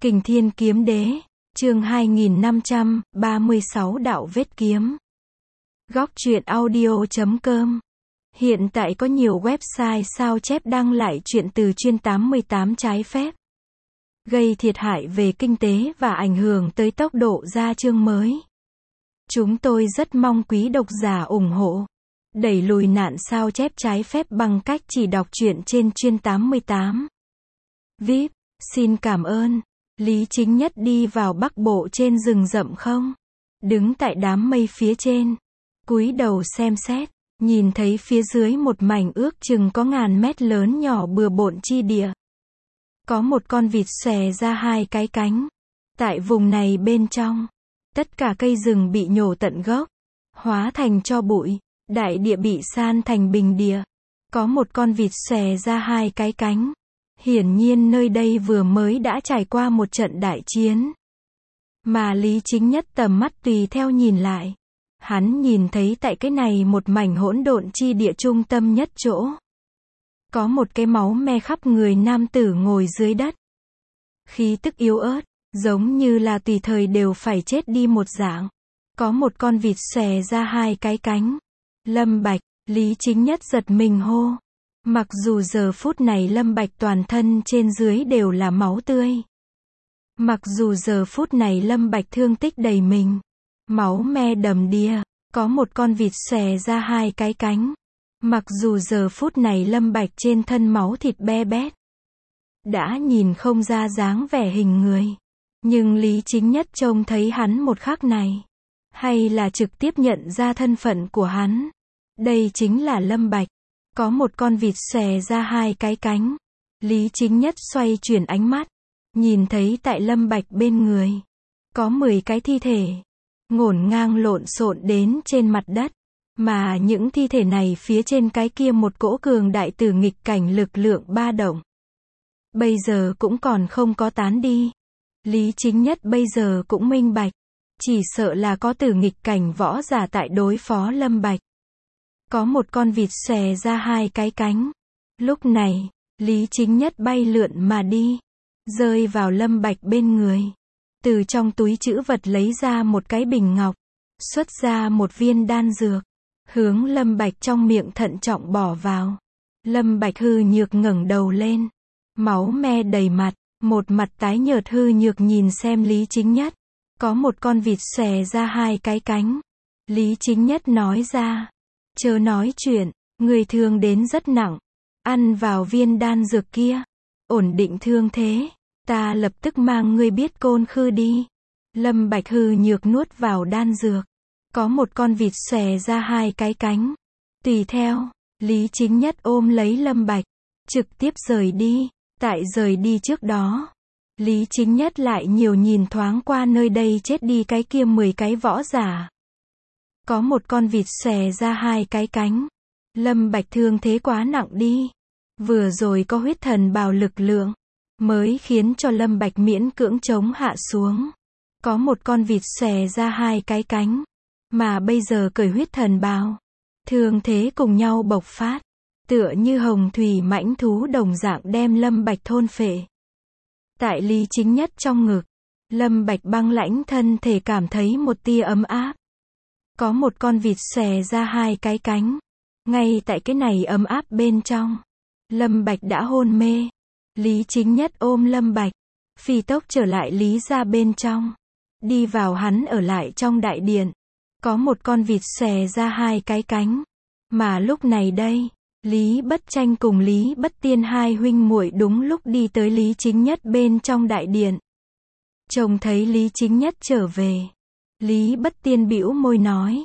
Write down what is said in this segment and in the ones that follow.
Kình Thiên Kiếm Đế, chương 2536 Đạo Vết Kiếm. Góc truyện audio.com. Hiện tại có nhiều website sao chép đăng lại truyện từ chuyên 88 trái phép, gây thiệt hại về kinh tế và ảnh hưởng tới tốc độ ra chương mới. Chúng tôi rất mong quý độc giả ủng hộ, đẩy lùi nạn sao chép trái phép bằng cách chỉ đọc truyện trên chuyên 88. VIP, xin cảm ơn. Lý Chính Nhất đi vào Bắc Bộ trên rừng rậm không? Đứng tại đám mây phía trên, cúi đầu xem xét, nhìn thấy phía dưới một mảnh ước chừng có ngàn mét lớn nhỏ bừa bộn chi địa. Có một con vịt xòe ra hai cái cánh. Tại vùng này bên trong, tất cả cây rừng bị nhổ tận gốc, hóa thành tro bụi, đại địa bị san thành bình địa. Có một con vịt xòe ra hai cái cánh. Hiển nhiên nơi đây vừa mới đã trải qua một trận đại chiến. Mà Lý Chính Nhất tầm mắt tùy theo nhìn lại. Hắn nhìn thấy tại cái này một mảnh hỗn độn chi địa trung tâm nhất chỗ. Có một cái máu me khắp người nam tử ngồi dưới đất. Khí tức yếu ớt, giống như là tùy thời đều phải chết đi một dạng. Có một con vịt xòe ra hai cái cánh. Lâm Bạch, Lý Chính Nhất giật mình hô. Mặc dù giờ phút này Lâm Bạch toàn thân trên dưới đều là máu tươi. Mặc dù giờ phút này Lâm Bạch thương tích đầy mình, máu me đầm đìa, có một con vịt xòe ra hai cái cánh. Mặc dù giờ phút này Lâm Bạch trên thân máu thịt be bét, đã nhìn không ra dáng vẻ hình người. Nhưng Lý Chính Nhất trông thấy hắn một khắc này, hay là trực tiếp nhận ra thân phận của hắn. Đây chính là Lâm Bạch. Có một con vịt xòe ra hai cái cánh. Lý Chính Nhất xoay chuyển ánh mắt, nhìn thấy tại Lâm Bạch bên người có 10 cái thi thể, ngổn ngang lộn xộn đến trên mặt đất. Mà những thi thể này phía trên cái kia một cỗ cường đại từ nghịch cảnh lực lượng ba động, bây giờ cũng còn không có tán đi. Lý Chính Nhất bây giờ cũng minh bạch, chỉ sợ là có từ nghịch cảnh võ giả tại đối phó Lâm Bạch. Có một con vịt xòe ra hai cái cánh. Lúc này, Lý Chính Nhất bay lượn mà đi, rơi vào Lâm Bạch bên người. Từ trong túi trữ vật lấy ra một cái bình ngọc, xuất ra một viên đan dược, hướng Lâm Bạch trong miệng thận trọng bỏ vào. Lâm Bạch hư nhược ngẩng đầu lên, máu me đầy mặt, một mặt tái nhợt hư nhược nhìn xem Lý Chính Nhất. Có một con vịt xòe ra hai cái cánh. Lý Chính Nhất nói ra, chớ nói chuyện, người thương đến rất nặng, ăn vào viên đan dược kia, ổn định thương thế, ta lập tức mang ngươi biết Côn Khư đi. Lâm Bạch hư nhược nuốt vào đan dược. Có một con vịt xòe ra hai cái cánh. Tùy theo, Lý Chính Nhất ôm lấy Lâm Bạch, trực tiếp rời đi. Tại rời đi trước đó, Lý Chính Nhất lại nhiều nhìn thoáng qua nơi đây chết đi cái kia 10 cái võ giả. Có một con vịt xòe ra hai cái cánh. Lâm Bạch thương thế quá nặng đi. Vừa rồi có huyết thần bào lực lượng, mới khiến cho Lâm Bạch miễn cưỡng chống hạ xuống. Có một con vịt xòe ra hai cái cánh. Mà bây giờ cởi huyết thần bào, thương thế cùng nhau bộc phát. Tựa như hồng thủy mãnh thú đồng dạng đem Lâm Bạch thôn phệ. Tại Lý Chính Nhất trong ngực, Lâm Bạch băng lãnh thân thể cảm thấy một tia ấm áp. Có một con vịt xòe ra hai cái cánh. Ngay tại cái này ấm áp bên trong, Lâm Bạch đã hôn mê. Lý Chính Nhất ôm Lâm Bạch, phi tốc trở lại Lý gia bên trong. Đi vào hắn ở lại trong đại điện. Có một con vịt xòe ra hai cái cánh. Mà lúc này đây, Lý Bất Tranh cùng Lý Bất Tiên hai huynh muội đúng lúc đi tới Lý Chính Nhất bên trong đại điện. Trông thấy Lý Chính Nhất trở về, Lý Bất Tiên bĩu môi nói,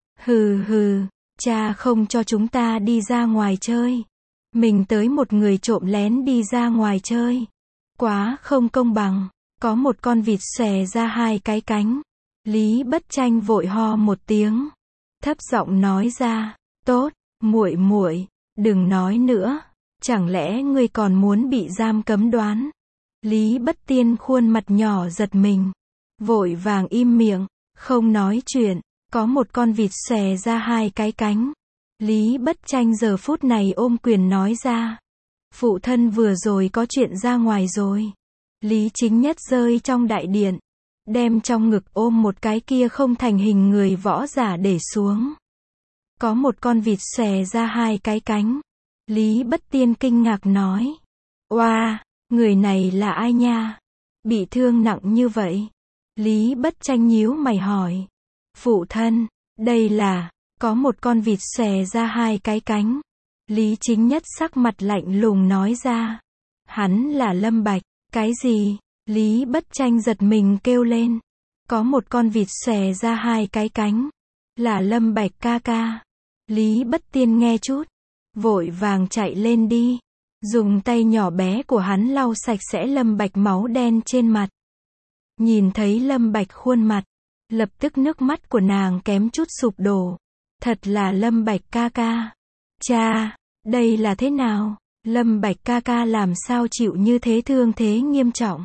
hừ hừ, cha không cho chúng ta đi ra ngoài chơi, mình tới một người trộm lén đi ra ngoài chơi, quá không công bằng. Có một con vịt xòe ra hai cái cánh. Lý Bất Tranh vội ho một tiếng, thấp giọng nói ra, tốt, muội muội, đừng nói nữa, chẳng lẽ ngươi còn muốn bị giam cấm đoán? Lý Bất Tiên khuôn mặt nhỏ giật mình, vội vàng im miệng, không nói chuyện. Có một con vịt xòe ra hai cái cánh. Lý Bất Tranh giờ phút này ôm quyền nói ra, phụ thân vừa rồi có chuyện ra ngoài rồi. Lý Chính Nhất rơi trong đại điện, đem trong ngực ôm một cái kia không thành hình người võ giả để xuống. Có một con vịt xòe ra hai cái cánh. Lý Bất Tiên kinh ngạc nói. Oa, người này là ai nha? Bị thương nặng như vậy? Lý Bất Tranh nhíu mày hỏi. Phụ thân, đây là, có một con vịt xòe ra hai cái cánh. Lý Chính Nhất sắc mặt lạnh lùng nói ra. Hắn là Lâm Bạch. Cái gì? Lý Bất Tranh giật mình kêu lên. Có một con vịt xòe ra hai cái cánh. Là Lâm Bạch ca ca. Lý Bất Tiên nghe chút, vội vàng chạy lên đi, dùng tay nhỏ bé của hắn lau sạch sẽ Lâm Bạch máu đen trên mặt. Nhìn thấy Lâm Bạch khuôn mặt, lập tức nước mắt của nàng kém chút sụp đổ. Thật là Lâm Bạch ca ca. Cha, đây là thế nào? Lâm Bạch ca ca làm sao chịu như thế, thương thế nghiêm trọng?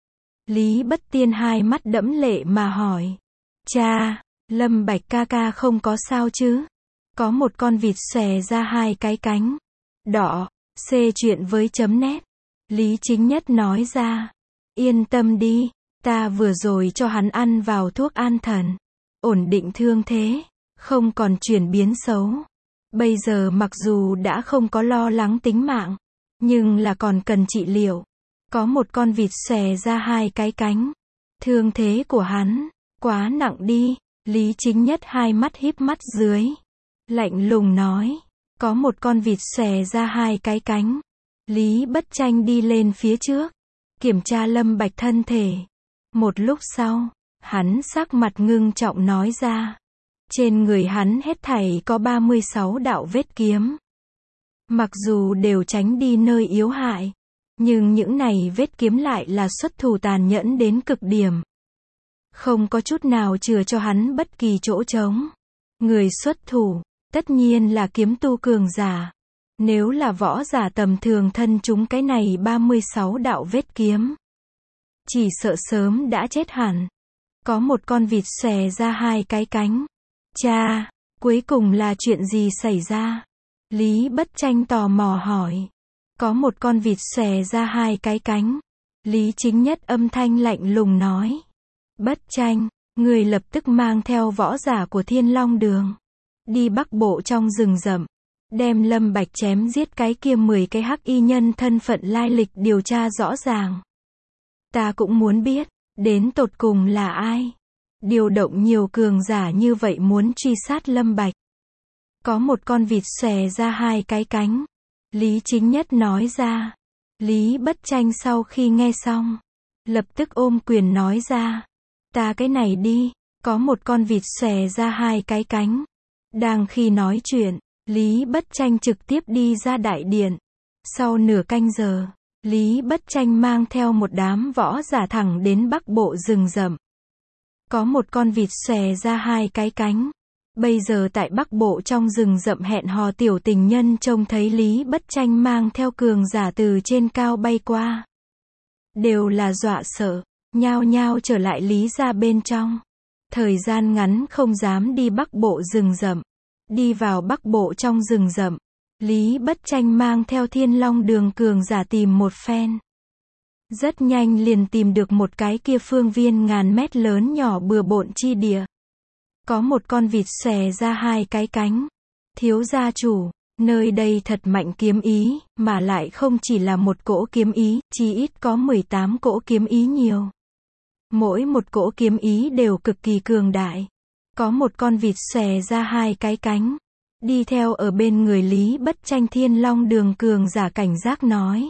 Lý Bất Tiên hai mắt đẫm lệ mà hỏi. Cha, Lâm Bạch ca ca không có sao chứ? Có một con vịt xòe ra hai cái cánh. Đỏ, C chuyện với chấm nét. Lý Chính Nhất nói ra. Yên tâm đi, ta vừa rồi cho hắn ăn vào thuốc an thần. Ổn định thương thế, không còn chuyển biến xấu. Bây giờ mặc dù đã không có lo lắng tính mạng, nhưng là còn cần trị liệu. Có một con vịt xòe ra hai cái cánh. Thương thế của hắn, quá nặng đi. Lý Chính Nhất hai mắt híp mắt dưới. Lạnh lùng nói. Có một con vịt xòe ra hai cái cánh. Lý Bất Tranh đi lên phía trước, kiểm tra Lâm Bạch thân thể. Một lúc sau, hắn sắc mặt ngưng trọng nói ra. Trên người hắn hết thảy có 36 đạo vết kiếm. Mặc dù đều tránh đi nơi yếu hại, nhưng những này vết kiếm lại là xuất thủ tàn nhẫn đến cực điểm. Không có chút nào chừa cho hắn bất kỳ chỗ trống. Người xuất thủ, tất nhiên là kiếm tu cường giả. Nếu là võ giả tầm thường thân chúng cái này 36 đạo vết kiếm, chỉ sợ sớm đã chết hẳn. Có một con vịt xòe ra hai cái cánh. Cha, cuối cùng là chuyện gì xảy ra? Lý Bất Tranh tò mò hỏi. Có một con vịt xòe ra hai cái cánh. Lý Chính Nhất âm thanh lạnh lùng nói. Bất Tranh, người lập tức mang theo võ giả của Thiên Long Đường, đi Bắc Bộ trong rừng rậm, đem Lâm Bạch chém giết cái kia 10 cái hắc y nhân thân phận lai lịch điều tra rõ ràng. Ta cũng muốn biết, đến tột cùng là ai? Điều động nhiều cường giả như vậy muốn truy sát Lâm Bạch. Có một con vịt xòe ra hai cái cánh. Lý Chính Nhất nói ra. Lý Bất Tranh sau khi nghe xong, lập tức ôm quyền nói ra. Ta cái này đi, có một con vịt xòe ra hai cái cánh. Đang khi nói chuyện, Lý Bất Tranh trực tiếp đi ra đại điện. Sau nửa canh giờ, Lý Bất Tranh mang theo một đám võ giả thẳng đến Bắc Bộ rừng rậm. Có một con vịt xòe ra hai cái cánh. Bây giờ tại Bắc Bộ trong rừng rậm hẹn hò tiểu tình nhân trông thấy Lý Bất Tranh mang theo cường giả từ trên cao bay qua. Đều là dọa sợ, nhao nhao trở lại Lý gia bên trong. Thời gian ngắn không dám đi Bắc Bộ rừng rậm. Đi vào Bắc Bộ trong rừng rậm, Lý Bất Tranh mang theo Thiên Long Đường cường giả tìm một phen. Rất nhanh liền tìm được một cái kia phương viên ngàn mét lớn nhỏ bừa bộn chi địa. Có một con vịt xòe ra hai cái cánh. Thiếu gia chủ, nơi đây thật mạnh kiếm ý, mà lại không chỉ là một cỗ kiếm ý, chỉ ít có 18 cỗ kiếm ý nhiều. Mỗi một cỗ kiếm ý đều cực kỳ cường đại. Có một con vịt xòe ra hai cái cánh. Đi theo ở bên người Lý Bất Tranh Thiên Long Đường cường giả cảnh giác nói.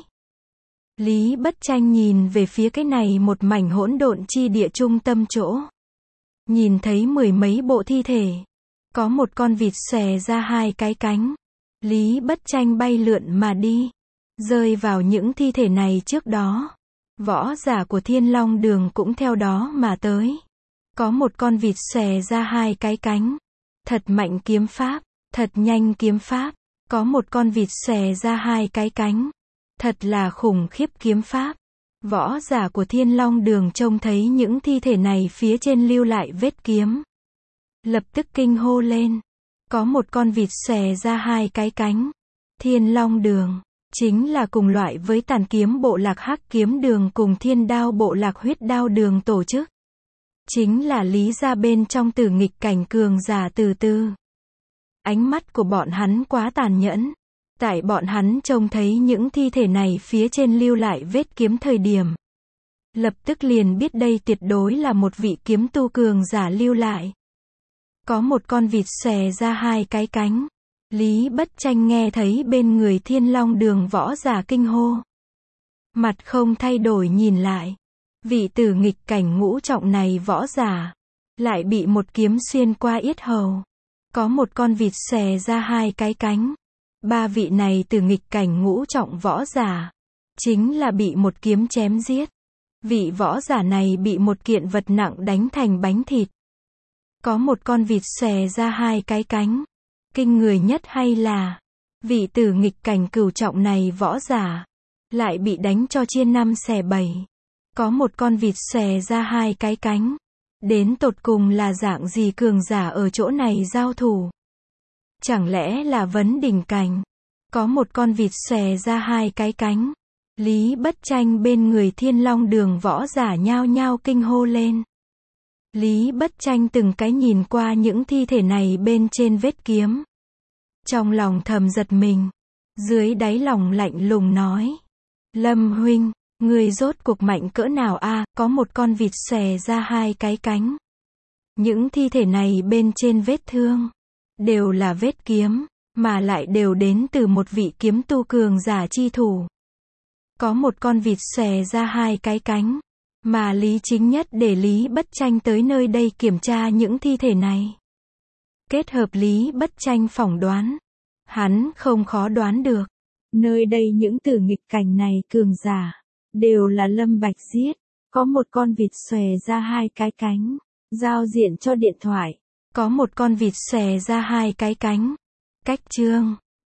Lý Bất Tranh nhìn về phía cái này một mảnh hỗn độn chi địa trung tâm chỗ. Nhìn thấy 10 mấy bộ thi thể. Có một con vịt xòe ra hai cái cánh. Lý Bất Tranh bay lượn mà đi. Rơi vào những thi thể này trước đó. Võ giả của Thiên Long Đường cũng theo đó mà tới. Có một con vịt xòe ra hai cái cánh. Thật mạnh kiếm pháp, thật nhanh kiếm pháp. Có một con vịt xòe ra hai cái cánh. Thật là khủng khiếp kiếm pháp. Võ giả của Thiên Long Đường trông thấy những thi thể này phía trên lưu lại vết kiếm. Lập tức kinh hô lên. Có một con vịt xòe ra hai cái cánh. Thiên Long Đường, chính là cùng loại với Tàn kiếm bộ lạc Hắc kiếm đường cùng Thiên đao bộ lạc Huyết đao đường tổ chức. Chính là lý ra bên trong tử nghịch cảnh cường giả từ từ. Ánh mắt của bọn hắn quá tàn nhẫn. Tại bọn hắn trông thấy những thi thể này phía trên lưu lại vết kiếm thời điểm. Lập tức liền biết đây tuyệt đối là một vị kiếm tu cường giả lưu lại. Có một con vịt xòe ra hai cái cánh. Lý Bất Tranh nghe thấy bên người Thiên Long đường võ giả kinh hô. Mặt không thay đổi nhìn lại. Vị tử nghịch cảnh ngũ trọng này võ giả. Lại bị một kiếm xuyên qua yết hầu. Có một con vịt xòe ra hai cái cánh. Ba vị này tử nghịch cảnh ngũ trọng võ giả. Chính là bị một kiếm chém giết. Vị võ giả này bị một kiện vật nặng đánh thành bánh thịt. Có một con vịt xòe ra hai cái cánh. Kinh người nhất hay là vị tử nghịch cảnh cửu trọng này võ giả lại bị đánh cho chia năm xẻ bảy. Có một con vịt xòe ra hai cái cánh. Đến tột cùng là dạng gì cường giả ở chỗ này giao thủ? Chẳng lẽ là vấn đỉnh cảnh? Có một con vịt xòe ra hai cái cánh. Lý Bất Tranh bên người Thiên Long đường võ giả nhao nhao kinh hô lên. Lý Bất Tranh từng cái nhìn qua những thi thể này bên trên vết kiếm. Trong lòng thầm giật mình. Dưới đáy lòng lạnh lùng nói. Lâm huynh, người rốt cuộc mạnh cỡ nào a? Có một con vịt xòe ra hai cái cánh. Những thi thể này bên trên vết thương. Đều là vết kiếm. Mà lại đều đến từ một vị kiếm tu cường giả chi thủ. Có một con vịt xòe ra hai cái cánh. Mà Lý Chính Nhất để Lý Bất Tranh tới nơi đây kiểm tra những thi thể này. Kết hợp Lý Bất Tranh phỏng đoán. Hắn không khó đoán được. Nơi đây những tử nghịch cảnh này cường giả. Đều là Lâm Bạch giết. Có một con vịt xòe ra hai cái cánh. Giao diện cho điện thoại. Có một con vịt xòe ra hai cái cánh. Cách chương.